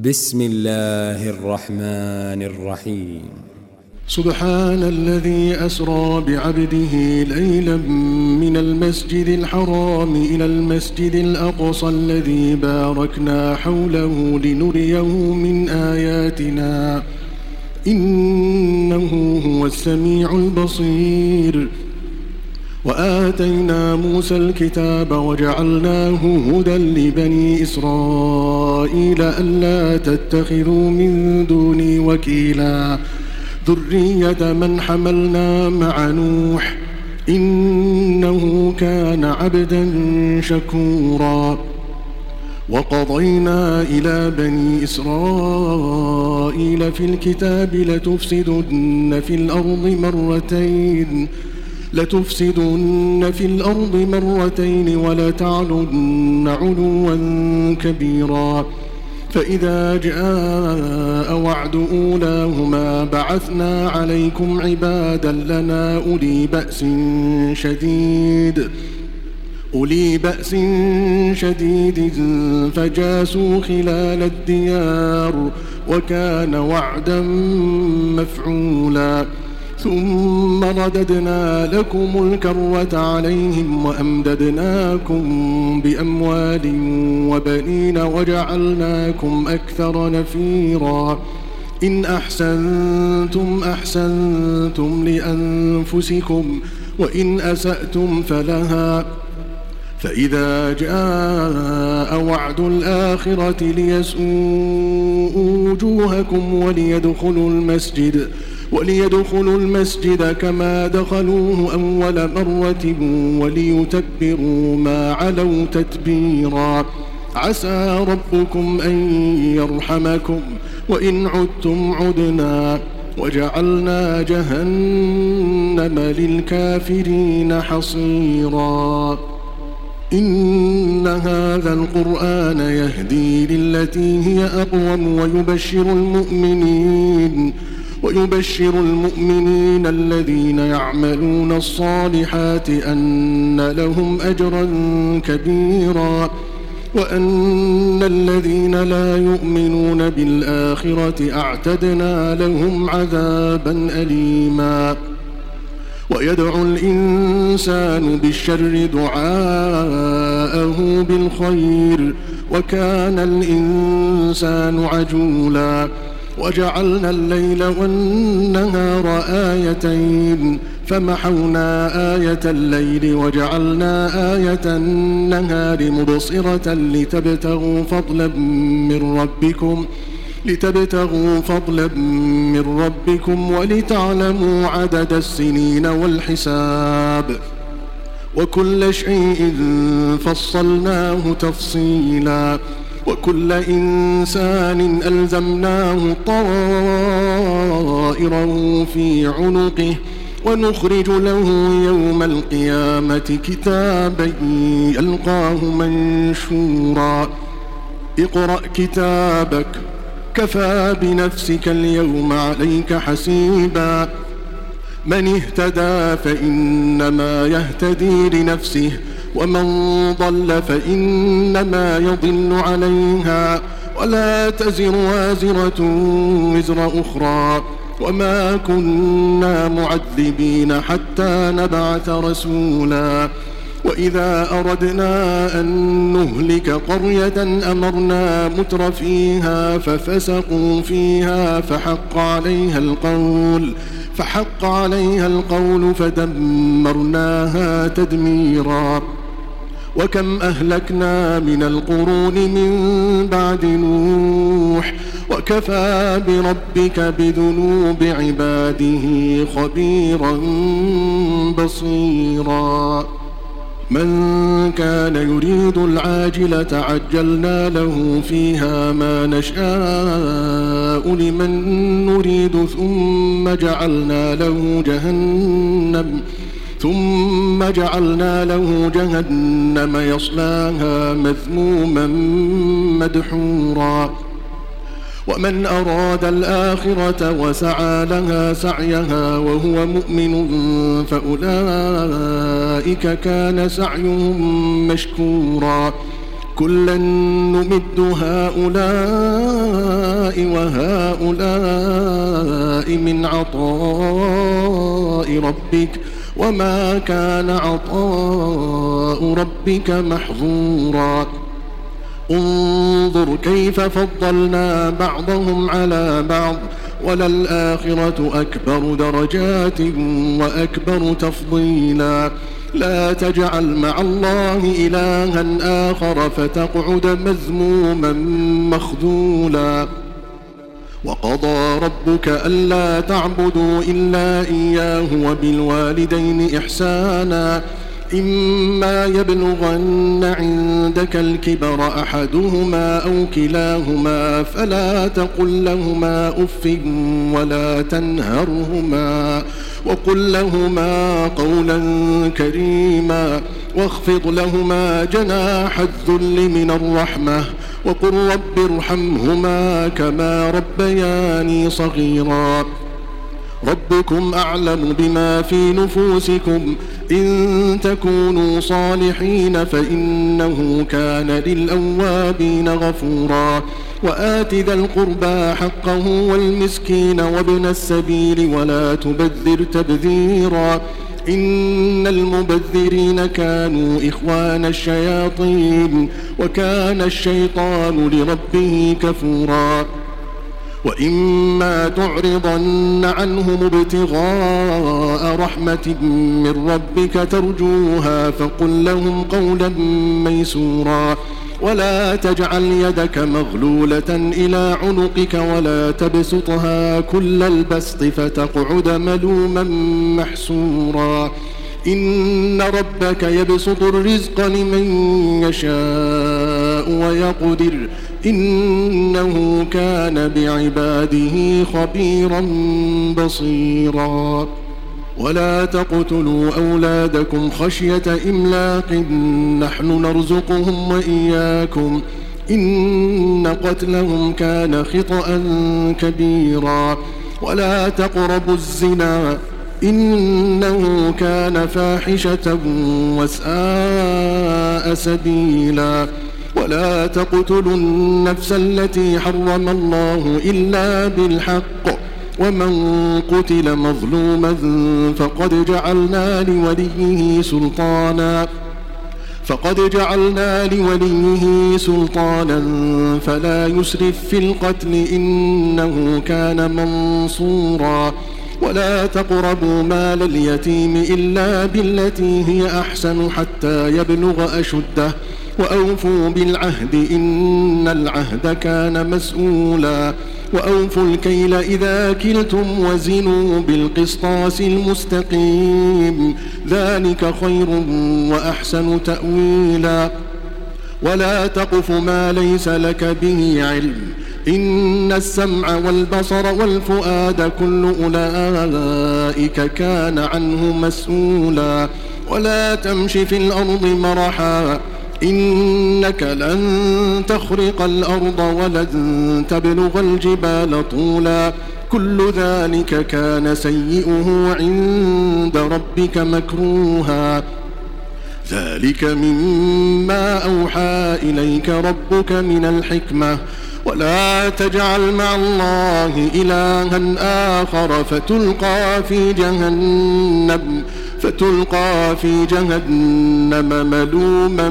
بسم الله الرحمن الرحيم. سبحان الذي أسرى بعبده ليلا من المسجد الحرام إلى المسجد الأقصى الذي باركنا حوله لنريه من آياتنا إنه هو السميع البصير. وآتينا موسى الكتاب وجعلناه هدى لبني إسرائيل ألا تتخذوا من دوني وكيلا ذرية من حملنا مع نوح إنه كان عبدا شكورا. وقضينا إلى بني إسرائيل في الكتاب لتفسدن في الأرض مرتين ولتعلن علوا كبيرا. فإذا جاء وعد أولاهما بعثنا عليكم عبادا لنا أولي بأس شديد فجاسوا خلال الديار وكان وعدا مفعولا. ثم رددنا لكم الكرة عليهم وأمددناكم بأموال وبنين وجعلناكم أكثر نفيرا. إن أحسنتم أحسنتم لأنفسكم وإن أسأتم فلها. فإذا جاء وعد الآخرة ليسوءوا وجوهكم وليدخلوا المسجد كما دخلوه أول مرة وليتبروا ما علوا تتبيرا. عسى ربكم أن يرحمكم وإن عدتم عدنا وجعلنا جهنم للكافرين حصيرا. إن هذا القرآن يهدي للتي هي أقوم ويبشر المؤمنين الذين يعملون الصالحات أن لهم أجرا كبيرا وأن الذين لا يؤمنون بالآخرة أعتدنا لهم عذابا أليما. ويدعو الإنسان بالشر دعاءه بالخير وكان الإنسان عجولا. وجعلنا الليل والنهار آيتين فمحونا آية الليل وجعلنا آية النهار مبصرة لتبتغوا فضلا من ربكم ولتعلموا عدد السنين والحساب وكل شيء فصلناه تفصيلا. وكل إنسان ألزمناه طائره في عنقه ونخرج له يوم القيامة كتابا يلقاه منشورا. اقرأ كتابك كفى بنفسك اليوم عليك حسيبا. من اهتدى فإنما يهتدي لنفسه ومن ضل فإنما يضل عليها ولا تزر وازرة وزر أخرى وما كنا معذبين حتى نبعث رسولا. وإذا أردنا أن نهلك قرية أمرنا متر فيها ففسقوا فيها فحق عليها القول فدمرناها تدميرا. وكم أهلكنا من القرون من بعد نوح وكفى بربك بذنوب عباده خبيرا بصيرا. من كان يريد العاجلة عجلنا له فيها ما نشاء لمن نريد ثم جعلنا له جهنم يصلاها مذموما مدحورا. ومن أراد الآخرة وسعى لها سعيها وهو مؤمن فأولئك كان سعيهم مشكورا. كلا نمد هؤلاء وهؤلاء من عطاء ربك وما كان عطاء ربك محظورا انظر كيف فضلنا بعضهم على بعض وللآخرة أكبر درجات وأكبر تفضيلا لا تجعل مع الله إلها آخر فتقعد مذموما مخذولا وقضى ربك ألا تعبدوا إلا إياه وبالوالدين إحسانا إما يبلغن عندك الكبر أحدهما أو كلاهما فلا تقل لهما أف ولا تنهرهما وقل لهما قولا كريما واخفض لهما جناح الذل من الرحمة وقل رب ارحمهما كما ربياني صغيرا ربكم أعلم بما في نفوسكم إن تكونوا صالحين فإنه كان للأوابين غفورا وآت ذا القربى حقه والمسكين وابن السبيل ولا تبذر تبذيرا إن المبذرين كانوا إخوان الشياطين وكان الشيطان لربه كفورا وإما تعرضن عنهم ابتغاء رحمة من ربك ترجوها فقل لهم قولا ميسورا ولا تجعل يدك مغلولة إلى عنقك ولا تبسطها كل البسط فتقعد ملوما محسورا إن ربك يبسط الرزق لمن يشاء ويقدر إنه كان بعباده خبيرا بصيرا ولا تقتلوا أولادكم خشية إملاق نحن نرزقهم وإياكم إن قتلهم كان خطأ كبيرا ولا تقربوا الزنا إنه كان فاحشة وساء سبيلا ولا تقتلوا النفس التي حرم الله إلا بالحق ومن قتل مظلوما فقد جعلنا لوليه سلطانا فلا يسرف في القتل إنه كان منصورا ولا تقربوا مال اليتيم إلا بالتي هي أحسن حتى يبلغ أشده وأوفوا بالعهد إن العهد كان مسؤولا وأوفوا الكيل إذا كلتم وزنوا بالقسطاس المستقيم ذلك خير وأحسن تأويلا ولا تقف ما ليس لك به علم إن السمع والبصر والفؤاد كل أولئك كان عنه مسؤولا ولا تمش في الأرض مرحا إنك لن تخرق الأرض ولن تبلغ الجبال طولا كل ذلك كان سيئه عند ربك مكروها ذلك مما أوحى إليك ربك من الحكمة ولا تجعل مع الله إلها آخر فتلقى في جهنم ملوما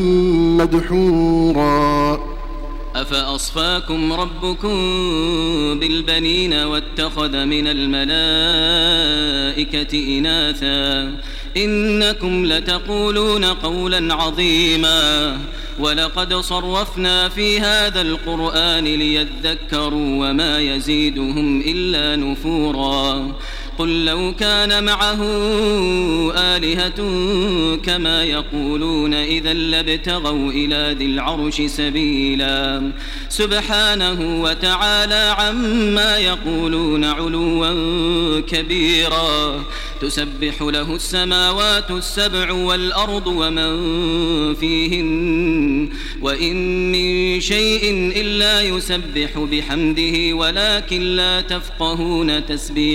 مدحورا أفأصفاكم ربكم بالبنين واتخذ من الملائكة إناثا إنكم لتقولون قولا عظيما ولقد صرفنا في هذا القرآن ليذكروا وما يزيدهم إلا نفورا قل لو كان معه آلهة كما يقولون إذا لابتغوا إلى ذي العرش سبيلا سبحانه وتعالى عما يقولون علوا كبيرا تسبح له السماوات السبع والأرض ومن فيهن وإن من شيء إلا يسبح بحمده ولكن لا تفقهون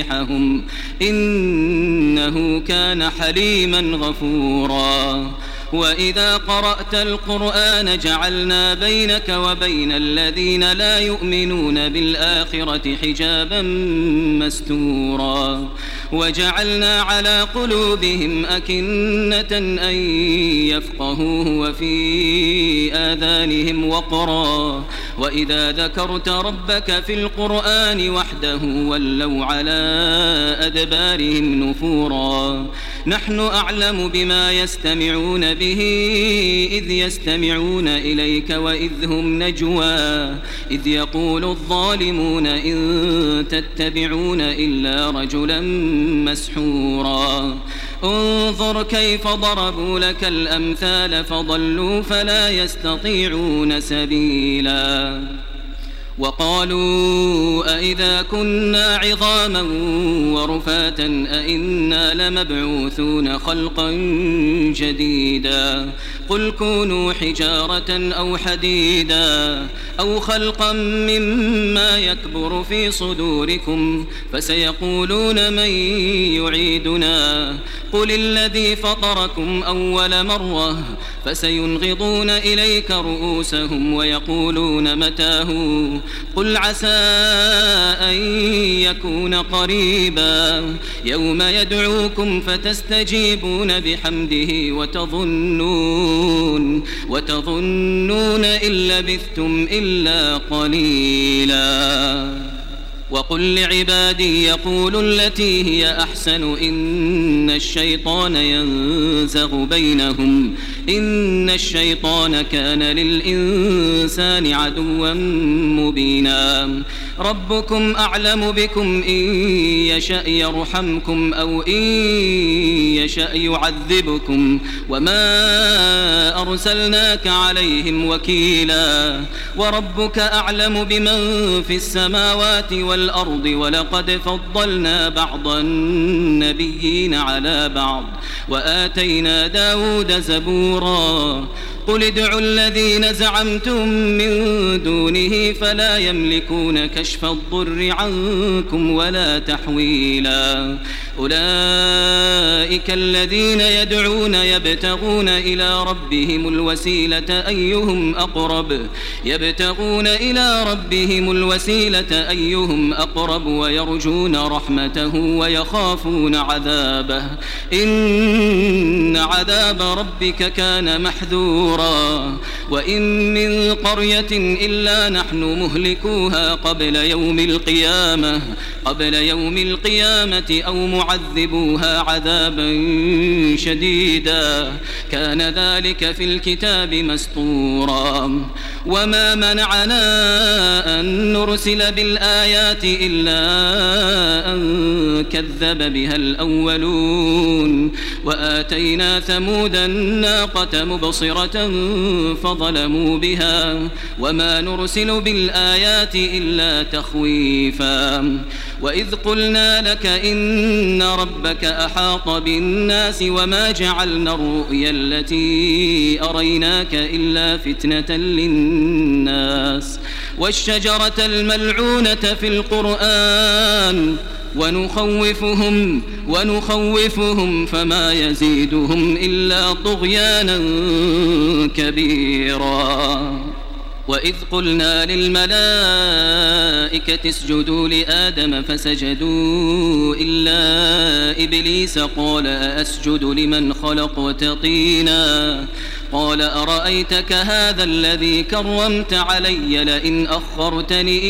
تسبيحهم إنه كان حليما غفورا وإذا قرأت القرآن جعلنا بينك وبين الذين لا يؤمنون بالآخرة حجابا مستورا وجعلنا على قلوبهم أكنة أن يفقهوه وفي آذانهم وقرا وإذا ذكرت ربك في القرآن وحده ولوا على أدبارهم نفورا نحن أعلم بما يستمعون به إذ يستمعون إليك وإذ هم نجوى إذ يقول الظالمون إن تتبعون إلا رجلا مسحورا انظر كيف ضربوا لك الأمثال فضلوا فلا يستطيعون سبيلا وقالوا أئذا كنا عظاما ورفاتا أئنا لمبعوثون خلقا جديدا قل كونوا حجارة أو حديدا أو خلقا مما يكبر في صدوركم فسيقولون من يعيدنا قل الذي فطركم أول مرة فسينغضون إليك رؤوسهم ويقولون متاه قل عسى أن يكون قريبا يوم يدعوكم فتستجيبون بحمده وتظنون إن لبثتم إلا قليلا وقل لعبادي يقولوا التي هي أحسن إن الشيطان ينزغ بينهم إن الشيطان كان للإنسان عدوا مبينا ربكم أعلم بكم إن يشأ يرحمكم أو إن يشأ يعذبكم وما أرسلناك عليهم وكيلا وربك أعلم بمن في السماوات والأرض ولقد فضلنا بعض النبيين على بعض وآتينا داود زبورا قل ادعوا الذين زعمتم من دونه فلا يملكون كشف الضر عنكم ولا تحويلا أولئك الذين يدعون يبتغون إلى ربهم الوسيلة أيهم أقرب ويرجون رحمته ويخافون عذابه إن عذاب ربك كان محذورا وإن من قرية إلا نحن مهلكوها قبل يوم القيامة أو معذبوها عذابا شديدا كان ذلك في الكتاب مسطورا وما منعنا أن نرسل بالآيات إلا أن كذب بها الأولون وآتينا ثمود الناقة مبصرة فظلموا بها وما نرسل بالآيات إلا تخويفا وإذ قلنا لك إن ربك أحاط بالناس وما جعلنا الرؤيا التي أريناك إلا فتنة للناس والشجرة الملعونة في القرآن ونخوفهم فما يزيدهم إلا طغيانا كبيرا وإذ قلنا للملائكة اسجدوا لآدم فسجدوا إلا إبليس قال أسجد لمن خلقت طينا قال أرأيتك هذا الذي كرمت علي لئن أخرتني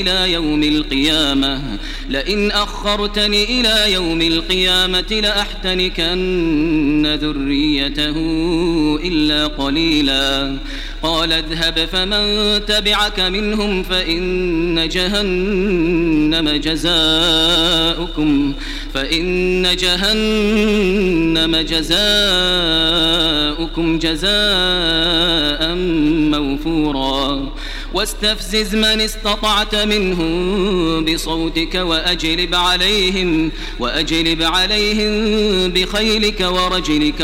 إلى يوم القيامة لأحتنكن ذريته إلا قليلا قال اذهب فمن تبعك منهم فإن جهنم جزاؤكم جزاء موفورا واستفزز من استطعت منهم بصوتك وأجلب عليهم بخيلك ورجلك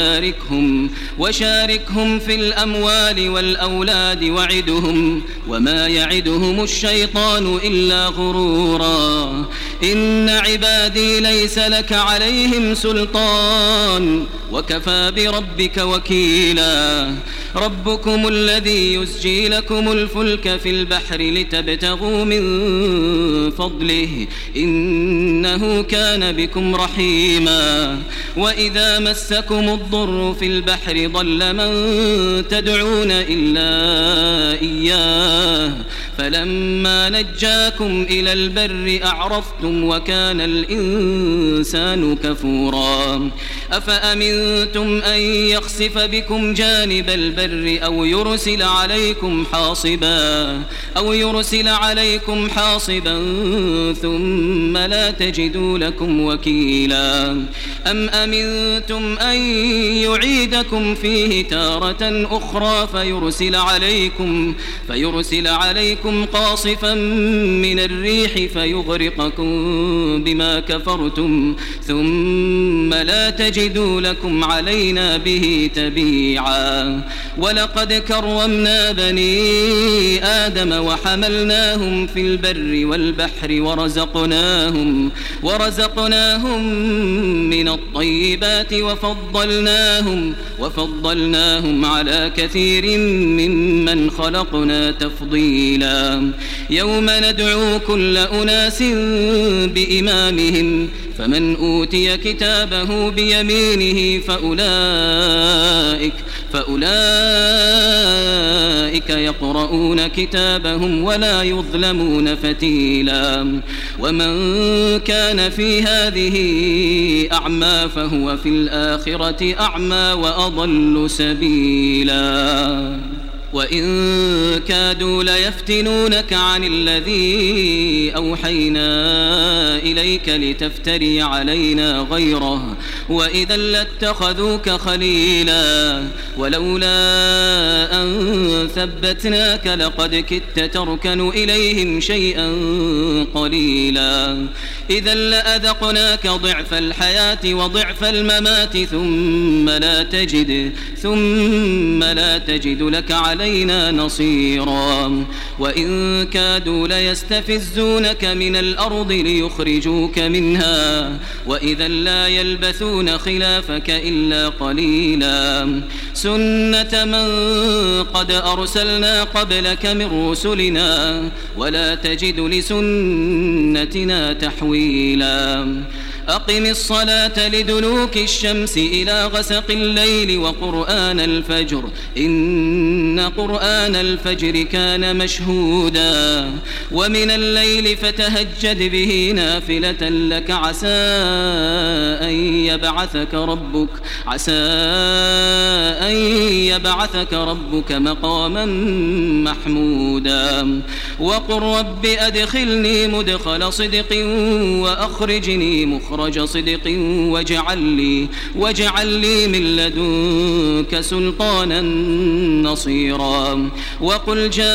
وشاركهم في الأموال والأولاد وعدهم وما يعدهم الشيطان إلا غرورا إن عبادي ليس لك عليهم سلطان وكفى بربك وكيلا ربكم الذي يزجي لكم الفلك في البحر لتبتغوا من فضله إنه كان بكم رحيما وإذا مسكم الضر في البحر ضل من تدعون إلا إياه فلما نجاكم إلى البر أعرضتم وكان الإنسان كفورا أفأمنتم أن يخسف بكم جانب البر أو يرسل عليكم حاصبا ثم لا تجدوا لكم وكيلا أم أمنتم أن يعيدكم فيه تارة أخرى فيرسل عليكم قاصفا من الريح فيغرقكم بما كفرتم ثم لا تجدوا لكم علينا به تبيعا ولقد كرمنا بني آدم وحملناهم في البر والبحر ورزقناهم من الطيبات وفضلناهم على كثير ممن خلقنا تفضيلا يومندعو كل أناس بإمامهم فمن أوتي كتابه بيمينه فأولئك يقرؤون كتابهم ولا يظلمون فتيلا ومن كان في هذه أعمى فهو في الآخرة أعمى وأضل سبيلا وإن كادوا ليفتنونك عن الذي أوحينا إليك لتفتري علينا غيره وإذا لاتخذوك خليلا ولولا أن ثبتناك لقد كدت تركن إليهم شيئا قليلا إذا لأذقناك ضعف الحياة وضعف الممات ثم لا تجد لك علينا نصيرا وإن كادوا ليستفزونك من الأرض ليخرجوك منها وإذا لا يلبثون خلافك إلا قليلا سنة من قد أرسلنا قبلك من رسلنا ولا تجد لسنتنا تحويلا أقم الصلاة لدلوك الشمس إلى غسق الليل وقرآن الفجر إن قرآن الفجر كان مشهودا ومن الليل فتهجد به نافلة لك عسى أن يبعثك ربك مقاما محمودا وقل رب أدخلني مدخل صدق وأخرجني مخرج صدق واجعل لي من لدنك سلطانا نصيرا وقل جاء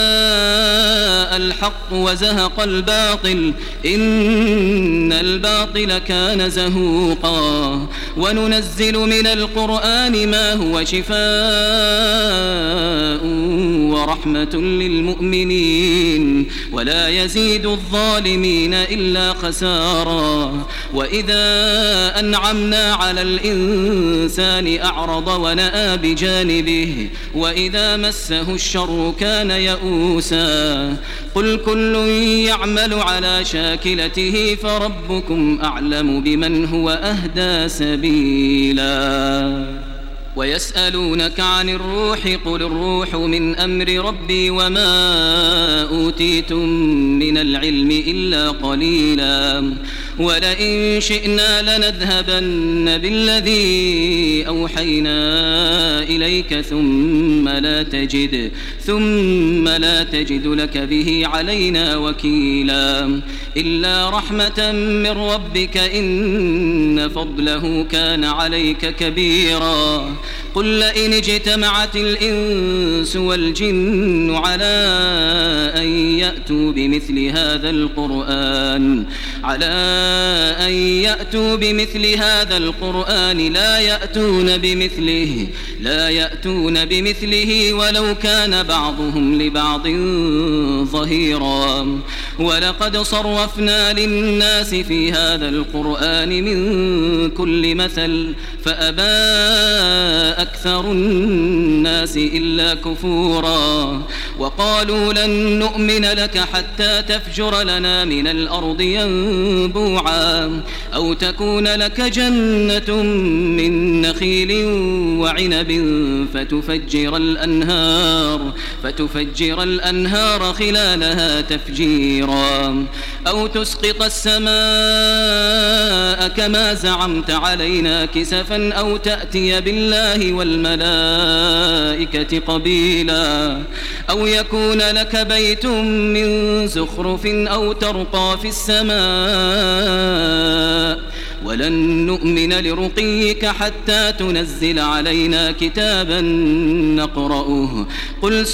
الحق وزهق الباطل إن الباطل كان زهوقا وننزل من القرآن ما هو شفاء ورحمة للمؤمنين ولا يزيد الظالمين إلا خسارا وإذا أنعمنا على الإنسان أعرض ونأى بجانبه وإذا مسه الشر كان يئوسا قل كل يعمل على شاكلته فربكم أعلم بمن هو أهدى سبيلا ويسألونك عن الروح قل الروح من أمر ربي وما أوتيتم من العلم إلا قليلا ولئن شئنا لنذهبن بالذي أوحينا إليك ثم لا تجد لك به علينا وكيلا إلا رحمة من ربك إن فضله كان عليك كبيرا قل لئن اجتمعت الإنس والجن على أن يأتوا بمثل هذا القرآن لا يأتون بمثله ولو كان بعضهم لبعض ظهيرا ولقد صرفنا للناس في هذا القرآن من كل مثل فأبى أكثر الناس إلا كفورا وقالوا لن نؤمن لك حتى تفجر لنا من الأرض ينبوعا أو تكون لك جنة من نخيل وعنب فتفجر الأنهار خلالها تفجيرا أو تسقط السماء كما زعمت علينا كسفا أو تأتي بالله والملائكة قبيلا أو يكون لك بيت من زخرف أو ترقى في السماء ولن نؤمن لرقيك حتى تنزل علينا كتابا نقرأه قل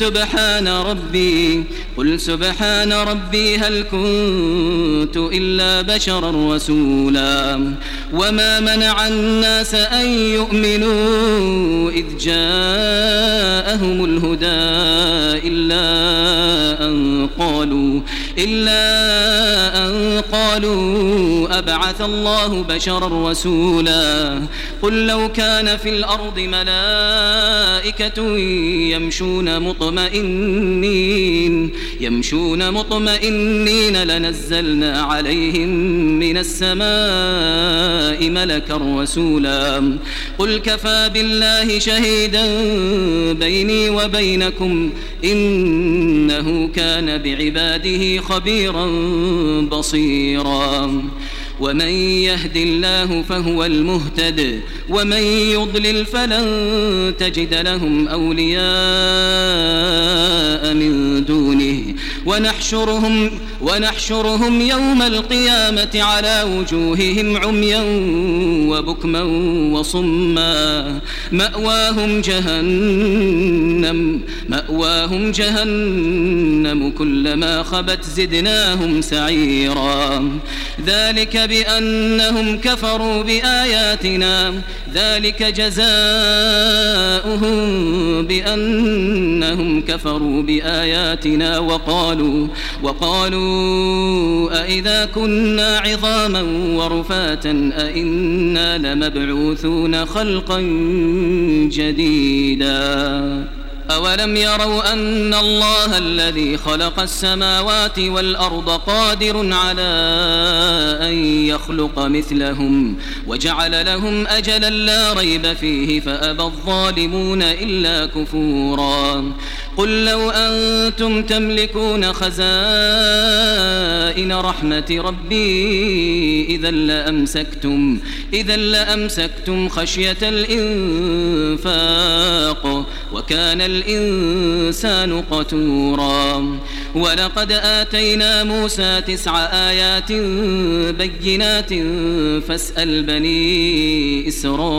سبحان ربي هل كنت إلا بشرا رسولا وما منع الناس أن يؤمنوا إذ جاءهم الهدى إلا أن قالوا أبعث الله بشرا رسولا قل لو كان في الأرض ملائكة يمشون مطمئنين لنزلنا عليهم من السماء ملكا رسولا قل كفى بالله شهيدا بيني وبينكم إنه كان بعباده خبيرا بصيرا ومن يهد الله فهو المهتد ومن يضلل فلن تجد لهم أولياء من دونه ونحشرهم يوم القيامة على وجوههم عميا وبكما وصما مأواهم جهنم كلما خبت زدناهم سعيرا ذلك بأنهم كفروا بآياتنا ذلك جزاؤهم بأنهم كفروا بآياتنا وقالوا أئذا كنا عظاما ورفاتا أئنا لمبعوثون خلقا جديدا أولم يروا أن الله الذي خلق السماوات والأرض قادر على أن يخلق مثلهم وجعل لهم أجلا لا ريب فيه فأبى الظالمون إلا كفورا قل لو أنتم تملكون خزائن رحمة ربي إذا لأمسكتم خشية الإنفاق وكان الإنسان قتورا ولقد آتينا موسى 9 آيات بينات فاسأل بني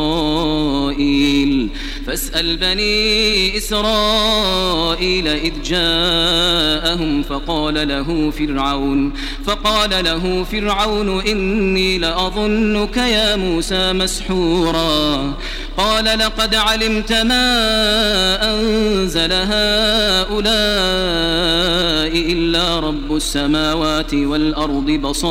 إسرائيل إذ جاءهم فقال له فرعون إني لأظنك يا موسى مسحورا قال لقد علمت ما أنزل هؤلاء إلا رب السماوات والأرض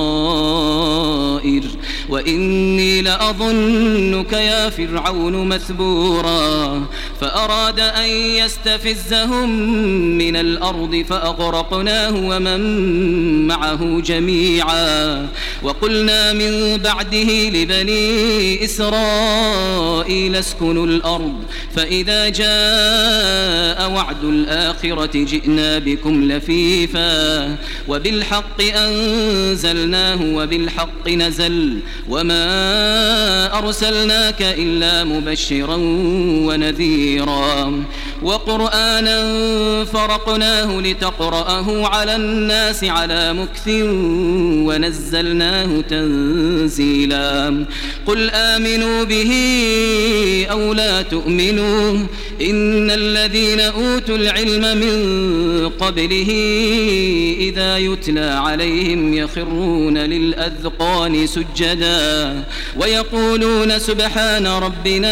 بصائر وإني لأظنك يا فرعون مثبورا فأراد أن يستفزهم من الأرض فأغرقناه ومن معه جميعا وقلنا من بعده لبني إسرائيل اسكنوا الأرض فإذا جاء وعد الآخرة جئنا بكم لفيفا وبالحق أنزلناه وبالحق نزل وما أرسلناك إلا مبشرا ونذيرا وقرآنا فرقناه لتقرأه على الناس على مكث ونزلناه تنزيلا قل آمنوا به أو لا تؤمنوا إن الذين أوتوا العلم من قبله إذا يتلى عليهم يخرون للأذقان سجدا ويقولون سبحان ربنا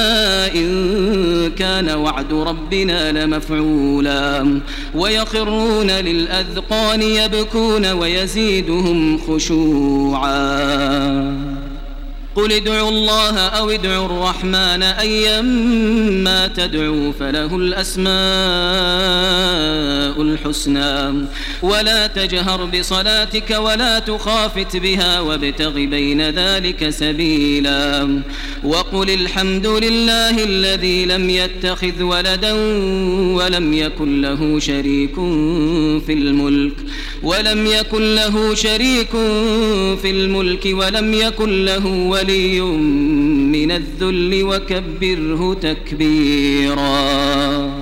إن كان وعد ربنا لمفعولا ويخرون للأذقان يبكون ويزيدهم خشوعا قل ادعوا الله أو ادعوا الرحمن أيما تدعوا فله الأسماء الحسنى ولا تجهر بصلاتك ولا تخافت بها وابتغ بين ذلك سبيلا وقل الحمد لله الذي لم يتخذ ولدا ولم يكن له شريك في الملك ولم يكن له ولي من الذل وكبره تكبيرا.